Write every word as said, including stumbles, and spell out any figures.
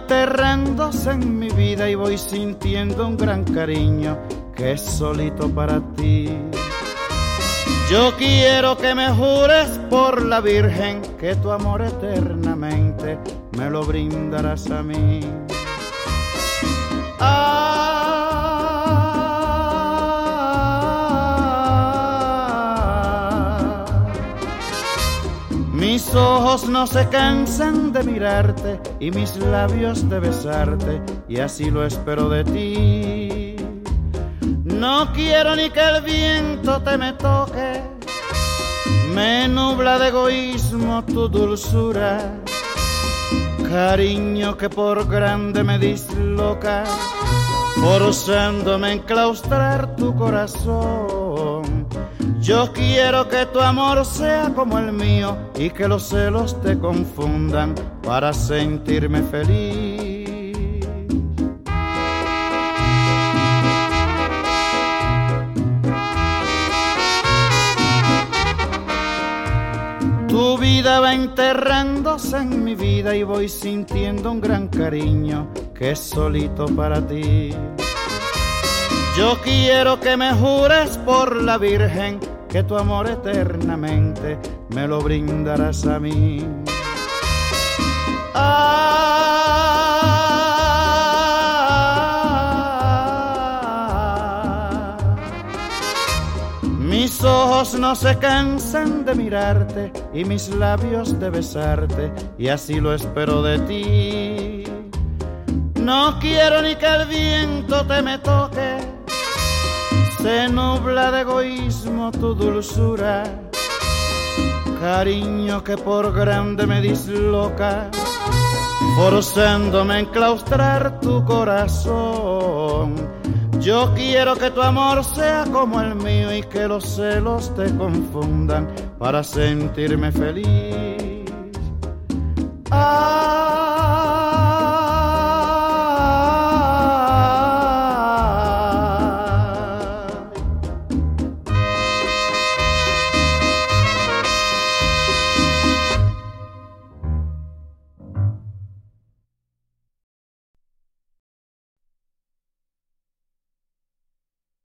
enterrándose en mi vida y voy sintiendo un gran cariño que es solito para ti. Yo quiero que me jures por la Virgen que tu amor eternamente me lo brindarás a mí. Ah, mis ojos no se cansan de mirarte y mis labios de besarte, y así lo espero de ti. No quiero ni que el viento te me toque, me nubla de egoísmo tu dulzura, cariño que por grande me disloca, forzándome a enclaustrar tu corazón. Yo quiero que tu amor sea como el mío y que los celos te confundan para sentirme feliz. Tu vida va enterrándose en mi vida y voy sintiendo un gran cariño que es solito para ti. Yo quiero que me jures por la Virgen que tu amor eternamente me lo brindarás a mí. Ah, mis ojos no se cansan de mirarte y mis labios de besarte, y así lo espero de ti. No quiero ni que el viento te me toque, se nubla de egoísmo tu dulzura, cariño que por grande me disloca, forzándome a enclaustrar tu corazón. Yo quiero que tu amor sea como el mío y que los celos te confundan para sentirme feliz.